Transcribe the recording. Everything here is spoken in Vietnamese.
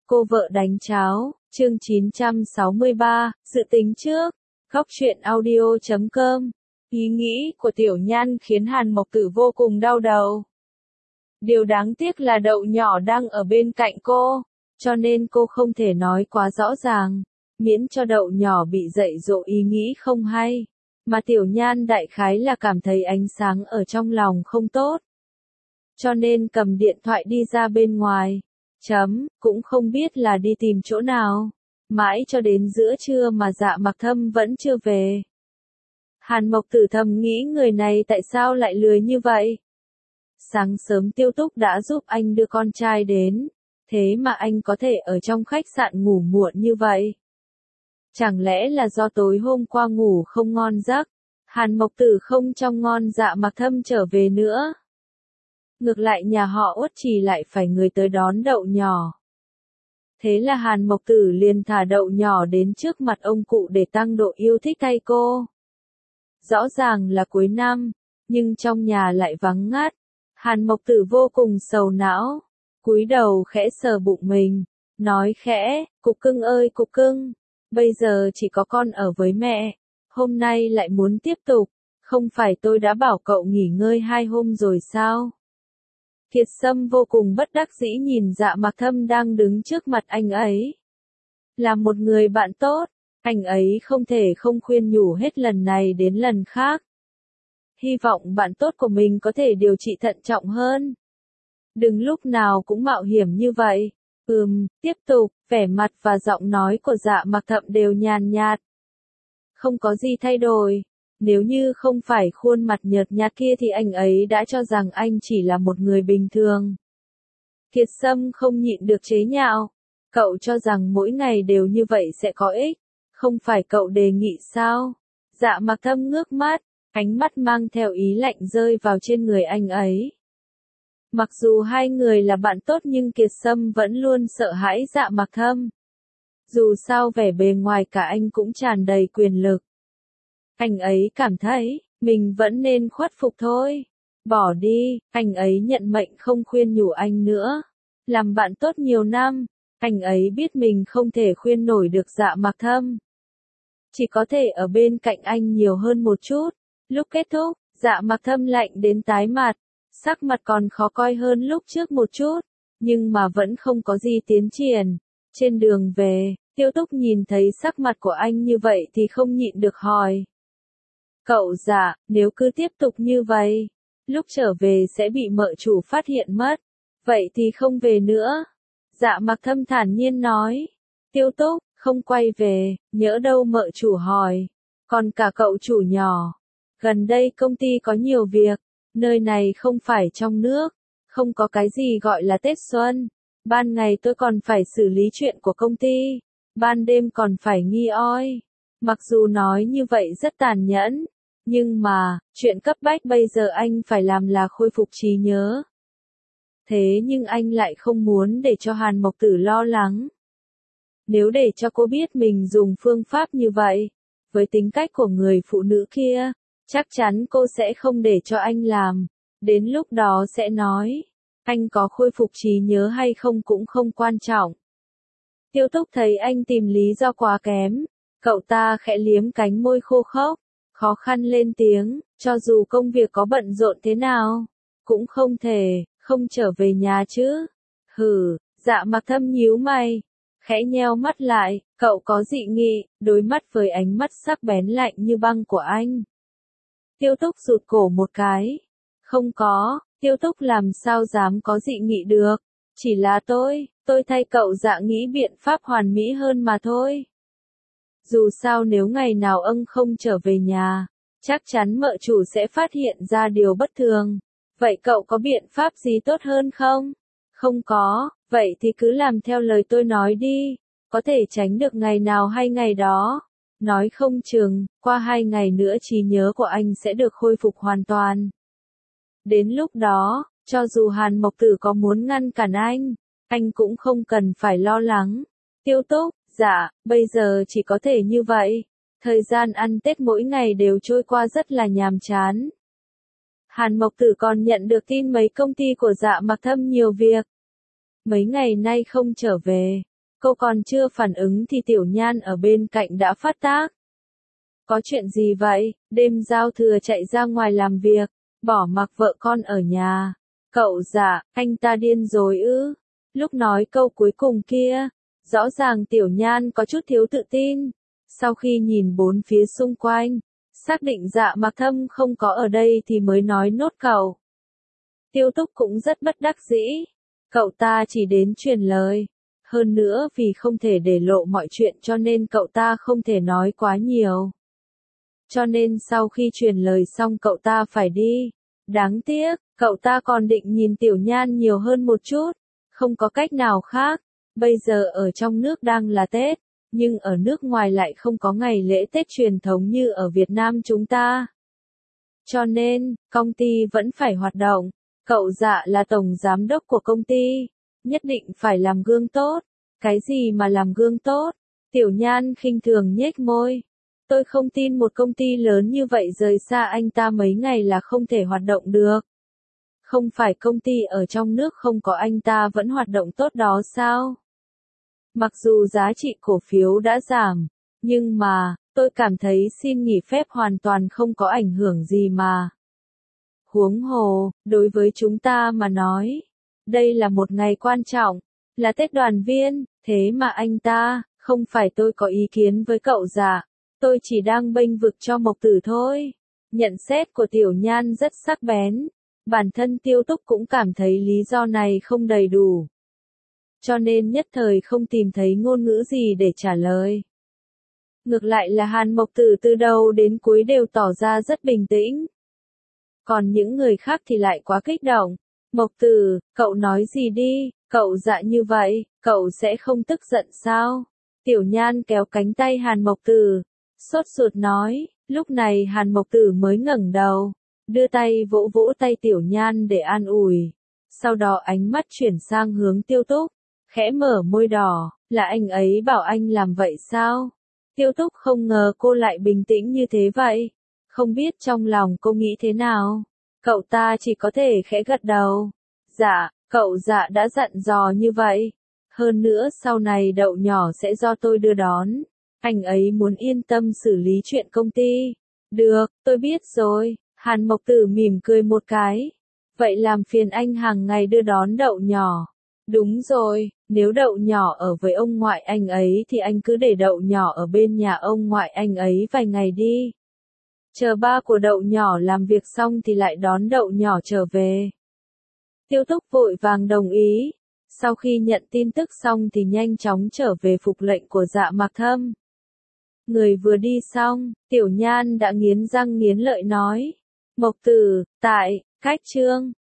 Cô vợ đánh cháo, chương 963, dự tính trước, góc truyện audio.com. Ý nghĩ của Tiểu Nhan khiến Hàn Mộc Tử vô cùng đau đầu. Điều đáng tiếc là Đậu Nhỏ đang ở bên cạnh cô, cho nên cô không thể nói quá rõ ràng, miễn cho Đậu Nhỏ bị dạy dỗ ý nghĩ không hay. Mà Tiểu Nhan đại khái là cảm thấy ánh sáng ở trong lòng không tốt, cho nên cầm điện thoại đi ra bên ngoài. Cũng không biết là đi tìm chỗ nào. Mãi cho đến giữa trưa mà Dạ Mặc Thâm vẫn chưa về. Hàn Mộc Tử thầm nghĩ người này tại sao lại lười như vậy. Sáng sớm Tiêu Túc đã giúp anh đưa con trai đến, thế mà anh có thể ở trong khách sạn ngủ muộn như vậy. Chẳng lẽ là do tối hôm qua ngủ không ngon giấc, Hàn Mộc Tử không trông ngon Dạ Mặc Thâm trở về nữa. Ngược lại nhà họ Uất Trì lại phải người tới đón Đậu Nhỏ. Thế là Hàn Mộc Tử liền thả Đậu Nhỏ đến trước mặt ông cụ để tăng độ yêu thích thay cô. Rõ ràng là cuối năm, nhưng trong nhà lại vắng ngắt. Hàn Mộc Tử vô cùng sầu não, cúi đầu khẽ sờ bụng mình, nói khẽ, cục cưng ơi cục cưng, bây giờ chỉ có con ở với mẹ, hôm nay lại muốn tiếp tục, không phải tôi đã bảo cậu nghỉ ngơi 2 hôm rồi sao? Kiệt Sâm vô cùng bất đắc dĩ nhìn Dạ Mặc Thâm đang đứng trước mặt anh ấy. Là một người bạn tốt, anh ấy không thể không khuyên nhủ hết lần này đến lần khác. Hy vọng bạn tốt của mình có thể điều trị thận trọng hơn. Đừng lúc nào cũng mạo hiểm như vậy. Tiếp tục, vẻ mặt và giọng nói của Dạ Mặc Thâm đều nhàn nhạt. Không có gì thay đổi. Nếu như không phải khuôn mặt nhợt nhạt kia thì anh ấy đã cho rằng anh chỉ là một người bình thường. Kiệt Sâm không nhịn được chế nhạo. Cậu cho rằng mỗi ngày đều như vậy sẽ có ích. Không phải cậu đề nghị sao? Dạ Mặc Thâm ngước mắt, ánh mắt mang theo ý lạnh rơi vào trên người anh ấy. Mặc dù hai người là bạn tốt nhưng Kiệt Sâm vẫn luôn sợ hãi Dạ Mặc Thâm. Dù sao vẻ bề ngoài cả anh cũng tràn đầy quyền lực. Anh ấy cảm thấy, mình vẫn nên khuất phục thôi. Bỏ đi, anh ấy nhận mệnh không khuyên nhủ anh nữa. Làm bạn tốt nhiều năm, anh ấy biết mình không thể khuyên nổi được Dạ Mặc Thâm. Chỉ có thể ở bên cạnh anh nhiều hơn một chút. Lúc kết thúc, Dạ Mặc Thâm lạnh đến tái mặt. Sắc mặt còn khó coi hơn lúc trước một chút, nhưng mà vẫn không có gì tiến triển. Trên đường về, Tiêu Túc nhìn thấy sắc mặt của anh như vậy thì không nhịn được hỏi. Cậu Dạ, nếu cứ tiếp tục như vậy, lúc trở về sẽ bị mợ chủ phát hiện mất. Vậy thì không về nữa. Dạ Mặc Thâm thản nhiên nói. Tiêu Túc, không quay về, nhỡ đâu mợ chủ hỏi. Còn cả cậu chủ nhỏ. Gần đây công ty có nhiều việc. Nơi này không phải trong nước. Không có cái gì gọi là Tết Xuân. Ban ngày tôi còn phải xử lý chuyện của công ty. Ban đêm còn phải nghi oi. Mặc dù nói như vậy rất tàn nhẫn. Nhưng mà, chuyện cấp bách bây giờ anh phải làm là khôi phục trí nhớ. Thế nhưng anh lại không muốn để cho Hàn Mộc Tử lo lắng. Nếu để cho cô biết mình dùng phương pháp như vậy, với tính cách của người phụ nữ kia, chắc chắn cô sẽ không để cho anh làm. Đến lúc đó sẽ nói, anh có khôi phục trí nhớ hay không cũng không quan trọng. Tiêu Túc thấy anh tìm lý do quá kém, cậu ta khẽ liếm cánh môi khô khốc, khó khăn lên tiếng, cho dù công việc có bận rộn thế nào, cũng không thể, không trở về nhà chứ. Dạ Mặc Thâm nhíu mày, khẽ nheo mắt lại, cậu có dị nghị, đối mắt với ánh mắt sắc bén lạnh như băng của anh. Tiêu Túc rụt cổ một cái. Không có, Tiêu Túc làm sao dám có dị nghị được, chỉ là tôi thay cậu Dạ nghĩ biện pháp hoàn mỹ hơn mà thôi. Dù sao nếu ngày nào không trở về nhà, chắc chắn mợ chủ sẽ phát hiện ra điều bất thường. Vậy cậu có biện pháp gì tốt hơn không? Không có, vậy thì cứ làm theo lời tôi nói đi, có thể tránh được ngày nào hay ngày đó. Nói không chừng, qua 2 ngày nữa trí nhớ của anh sẽ được khôi phục hoàn toàn. Đến lúc đó, cho dù Hàn Mộc Tử có muốn ngăn cản anh cũng không cần phải lo lắng. Tiêu Túc, dạ, bây giờ chỉ có thể như vậy. Thời gian ăn Tết mỗi ngày đều trôi qua rất là nhàm chán. Hàn Mộc Tử còn nhận được tin mấy công ty của Dạ Mặc Thâm nhiều việc. Mấy ngày nay không trở về, Cô còn chưa phản ứng thì Tiểu Nhan ở bên cạnh đã phát tác. Có chuyện gì vậy? Đêm giao thừa chạy ra ngoài làm việc, bỏ mặc vợ con ở nhà. Cậu Dạ, anh ta điên rồi ư? Lúc nói câu cuối cùng kia, rõ ràng Tiểu Nhan có chút thiếu tự tin. Sau khi nhìn bốn phía xung quanh, xác định Dạ Mặc Thâm không có ở đây thì mới nói nốt cậu. Tiêu Túc cũng rất bất đắc dĩ. Cậu ta chỉ đến truyền lời. Hơn nữa vì không thể để lộ mọi chuyện cho nên cậu ta không thể nói quá nhiều. Cho nên sau khi truyền lời xong cậu ta phải đi. Đáng tiếc, cậu ta còn định nhìn Tiểu Nhan nhiều hơn một chút. Không có cách nào khác. Bây giờ ở trong nước đang là Tết, nhưng ở nước ngoài lại không có ngày lễ Tết truyền thống như ở Việt Nam chúng ta. Cho nên, công ty vẫn phải hoạt động. Cậu Dạ là tổng giám đốc của công ty, nhất định phải làm gương tốt. Cái gì mà làm gương tốt? Tiểu Nhan khinh thường nhếch môi. Tôi không tin một công ty lớn như vậy rời xa anh ta mấy ngày là không thể hoạt động được. Không phải công ty ở trong nước không có anh ta vẫn hoạt động tốt đó sao? Mặc dù giá trị cổ phiếu đã giảm, nhưng mà, tôi cảm thấy xin nghỉ phép hoàn toàn không có ảnh hưởng gì mà. Huống hồ, đối với chúng ta mà nói, đây là một ngày quan trọng, là Tết đoàn viên, thế mà anh ta, không phải tôi có ý kiến với cậu Dạ, tôi chỉ đang bênh vực cho Mộc Tử thôi. Nhận xét của Tiểu Nhan rất sắc bén, bản thân Tiêu Túc cũng cảm thấy lý do này không đầy đủ. Cho nên nhất thời không tìm thấy ngôn ngữ gì để trả lời. Ngược lại là Hàn Mộc Tử từ đầu đến cuối đều tỏ ra rất bình tĩnh. Còn những người khác thì lại quá kích động. Mộc Tử, cậu nói gì đi, cậu Dạ như vậy, cậu sẽ không tức giận sao? Tiểu Nhan kéo cánh tay Hàn Mộc Tử, sốt ruột nói, lúc này Hàn Mộc Tử mới ngẩng đầu, đưa tay vỗ vỗ tay Tiểu Nhan để an ủi. Sau đó ánh mắt chuyển sang hướng Tiêu Túc, khẽ mở môi đỏ, là anh ấy bảo anh làm vậy sao? Tiêu Túc không ngờ cô lại bình tĩnh như thế vậy. Không biết trong lòng cô nghĩ thế nào. Cậu ta chỉ có thể khẽ gật đầu. Dạ, cậu Dạ đã dặn dò như vậy. Hơn nữa sau này Đậu nhỏ sẽ do tôi đưa đón. Anh ấy muốn yên tâm xử lý chuyện công ty. Được, tôi biết rồi. Hàn Mộc Tử mỉm cười một cái. Vậy làm phiền anh hàng ngày đưa đón Đậu nhỏ. Đúng rồi, nếu Đậu nhỏ ở với ông ngoại anh ấy thì anh cứ để Đậu nhỏ ở bên nhà ông ngoại anh ấy vài ngày đi. Chờ ba của Đậu nhỏ làm việc xong thì lại đón Đậu nhỏ trở về. Tiêu Túc vội vàng đồng ý. Sau khi nhận tin tức xong thì nhanh chóng trở về phục lệnh của Dạ Mặc Thâm. Người vừa đi xong, Tiểu Nhan đã nghiến răng nghiến lợi nói. Mộc Tử, tại, cách Trương.